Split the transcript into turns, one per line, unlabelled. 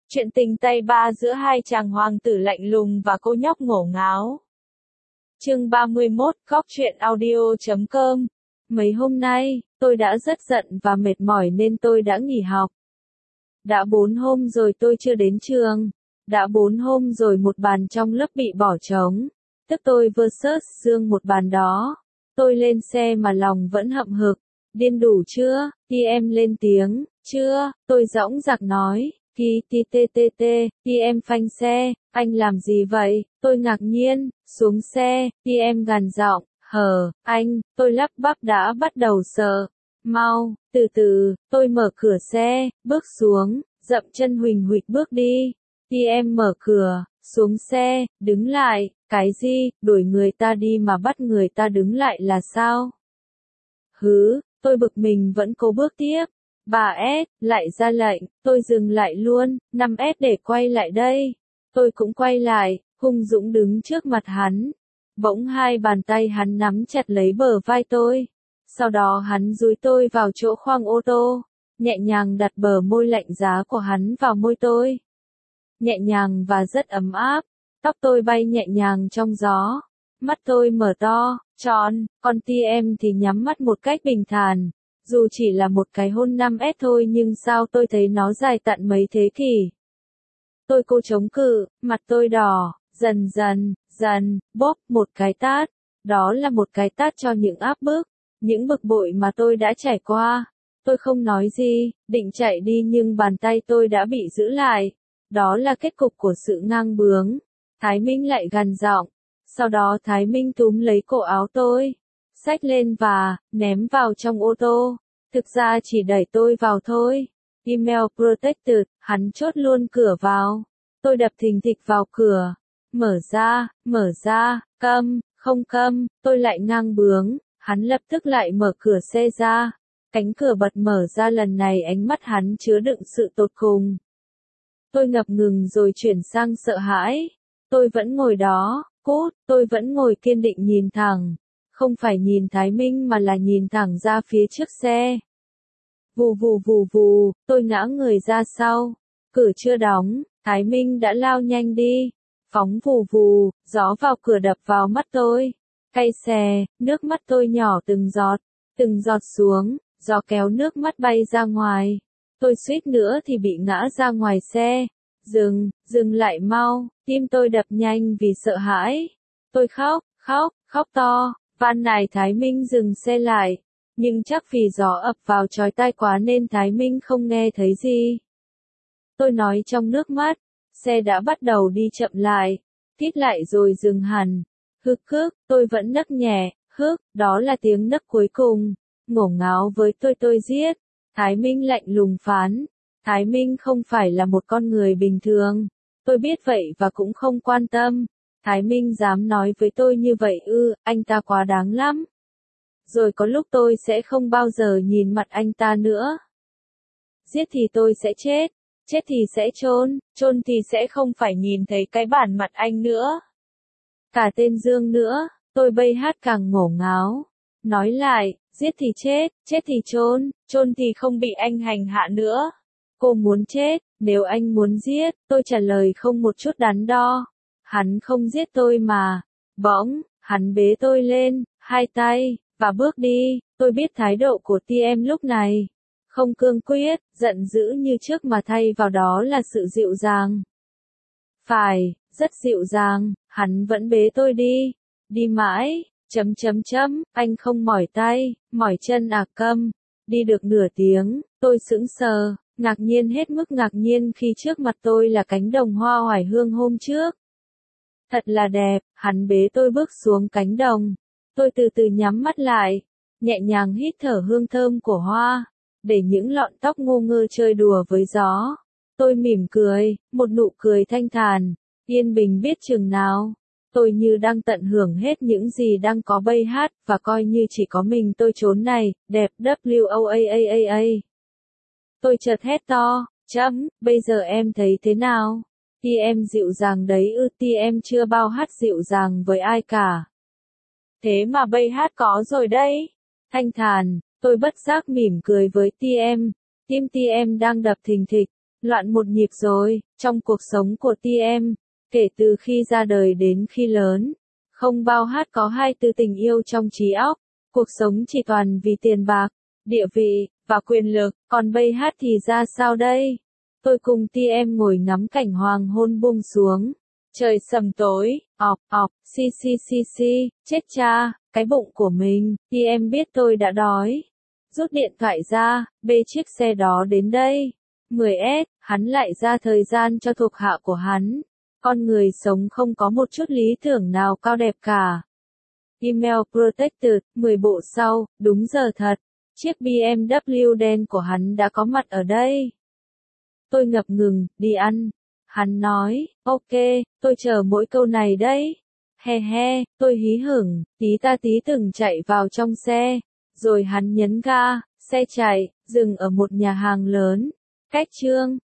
Chuyện tình tay ba giữa hai chàng hoàng tử lạnh lùng và cô nhóc ngổ ngáo. Chương 31, góc truyện audio.com. Mấy hôm nay, tôi đã rất giận và mệt mỏi nên tôi đã nghỉ học. Đã 4 hôm rồi tôi chưa đến trường. Đã 4 hôm rồi một bàn trong lớp bị bỏ trống. Tức tôi versus Dương một bàn đó. Tôi lên xe mà lòng vẫn hậm hực. Điên đủ chưa? Thì em lên tiếng. Chưa, tôi dõng dạc nói. Thì em phanh xe, anh làm gì vậy? Tôi ngạc nhiên, xuống xe, thì em gằn giọng, anh, tôi lắp bắp đã bắt đầu sợ. Mau, từ từ, tôi mở cửa xe, bước xuống, dậm chân huỳnh huỵch bước đi. Thì em mở cửa, xuống xe, đứng lại, cái gì, đuổi người ta đi mà bắt người ta đứng lại là sao? Tôi bực mình vẫn cố bước tiếp. 3S, lại ra lệnh, tôi dừng lại luôn, 5S để quay lại đây. Tôi cũng quay lại, hung dũng đứng trước mặt hắn. Bỗng hai bàn tay hắn nắm chặt lấy bờ vai tôi. Sau đó hắn dúi tôi vào chỗ khoang ô tô, nhẹ nhàng đặt bờ môi lạnh giá của hắn vào môi tôi. Nhẹ nhàng và rất ấm áp, tóc tôi bay nhẹ nhàng trong gió. Mắt tôi mở to, tròn, còn tia em thì nhắm mắt một cách bình thản. Dù chỉ là một cái hôn 5S thôi nhưng sao tôi thấy nó dài tận mấy thế kỷ. Tôi cố chống cự, mặt tôi đỏ, dần, bóp một cái tát. Đó là một cái tát cho những áp bức, những bực bội mà tôi đã trải qua. Tôi không nói gì, định chạy đi nhưng bàn tay tôi đã bị giữ lại. Đó là kết cục của sự ngang bướng. Thái Minh lại gằn giọng. Sau đó Thái Minh túm lấy cổ áo tôi, xách lên và ném vào trong ô tô. Thực ra chỉ đẩy tôi vào thôi. Email protected, hắn chốt luôn cửa vào. Tôi đập thình thịch vào cửa. Mở ra, không câm, tôi lại ngang bướng. Hắn lập tức lại mở cửa xe ra. Cánh cửa bật mở ra, lần này ánh mắt hắn chứa đựng sự tột cùng. Tôi ngập ngừng rồi chuyển sang sợ hãi. Tôi vẫn ngồi đó, tôi vẫn ngồi kiên định nhìn thẳng. Không phải nhìn Thái Minh mà là nhìn thẳng ra phía trước xe. Vù, tôi ngã người ra sau. Cửa chưa đóng, Thái Minh đã lao nhanh đi. Phóng vù, gió vào cửa đập vào mắt tôi. Cay xè, nước mắt tôi nhỏ từng giọt xuống, gió kéo nước mắt bay ra ngoài. Tôi suýt nữa thì bị ngã ra ngoài xe. Dừng lại mau, tim tôi đập nhanh vì sợ hãi. Tôi khóc to, van nài Thái Minh dừng xe lại. Nhưng chắc vì gió ập vào chói tai quá nên Thái Minh không nghe thấy gì. Tôi nói trong nước mắt, xe đã bắt đầu đi chậm lại, tít lại rồi dừng hẳn. Tôi vẫn nấc nhẹ, đó là tiếng nấc cuối cùng. Ngổ ngáo với tôi giết. Thái Minh lạnh lùng phán. Thái Minh không phải là một con người bình thường. Tôi biết vậy và cũng không quan tâm. Thái Minh dám nói với tôi như vậy anh ta quá đáng lắm. Rồi có lúc tôi sẽ không bao giờ nhìn mặt anh ta nữa. Giết thì tôi sẽ chết thì sẽ chôn thì sẽ không phải nhìn thấy cái bản mặt anh nữa. Cả tên Dương nữa, tôi bây hát càng ngổ ngáo. Nói lại, giết thì chết thì chôn thì không bị anh hành hạ nữa. Cô muốn chết, nếu anh muốn giết, tôi trả lời không một chút đắn đo. Hắn không giết tôi mà. Bỗng, hắn bế tôi lên, hai tay, và bước đi. Tôi biết thái độ của TM lúc này. Không cương quyết, giận dữ như trước mà thay vào đó là sự dịu dàng. Phải, rất dịu dàng, hắn vẫn bế tôi đi. Đi mãi, anh không mỏi tay, mỏi chân à câm. Đi được nửa tiếng, tôi sững sờ, ngạc nhiên hết mức ngạc nhiên khi trước mặt tôi là cánh đồng hoa oải hương hôm trước. Thật là đẹp, hắn bế tôi bước xuống cánh đồng. Tôi từ từ nhắm mắt lại, nhẹ nhàng hít thở hương thơm của hoa, để những lọn tóc ngu ngơ chơi đùa với gió. Tôi mỉm cười, một nụ cười thanh thản, yên bình biết chừng nào. Tôi như đang tận hưởng hết những gì đang có bây hát, và coi như chỉ có mình tôi chốn này, đẹp WOAAAA. Tôi chợt hét to, bây giờ em thấy thế nào? Em dịu dàng đấy em chưa bao hát dịu dàng với ai cả. Thế mà bây hát có rồi đấy. Thanh thản, tôi bất giác mỉm cười với tim đang đập thình thịch. Loạn một nhịp rồi, trong cuộc sống của TM, kể từ khi ra đời đến khi lớn. Không bao hát có hai từ tình yêu trong trí óc. Cuộc sống chỉ toàn vì tiền bạc, địa vị, và quyền lực, còn bây hát thì ra sao đây? Tôi cùng TM ngồi ngắm cảnh hoàng hôn buông xuống. Trời sầm tối, xì, chết cha, cái bụng của mình, TM biết tôi đã đói. Rút điện thoại ra, bê chiếc xe đó đến đây. 10S, hắn lại ra thời gian cho thuộc hạ của hắn. Con người sống không có một chút lý tưởng nào cao đẹp cả. Email Protected, 10 bộ sau, đúng giờ thật. Chiếc BMW đen của hắn đã có mặt ở đây. Tôi ngập ngừng, đi ăn. Hắn nói, ok, tôi chờ mỗi câu này đấy. He he, tôi hí hửng, tí từng chạy vào trong xe. Rồi hắn nhấn ga, xe chạy, dừng ở một nhà hàng lớn. Cách chương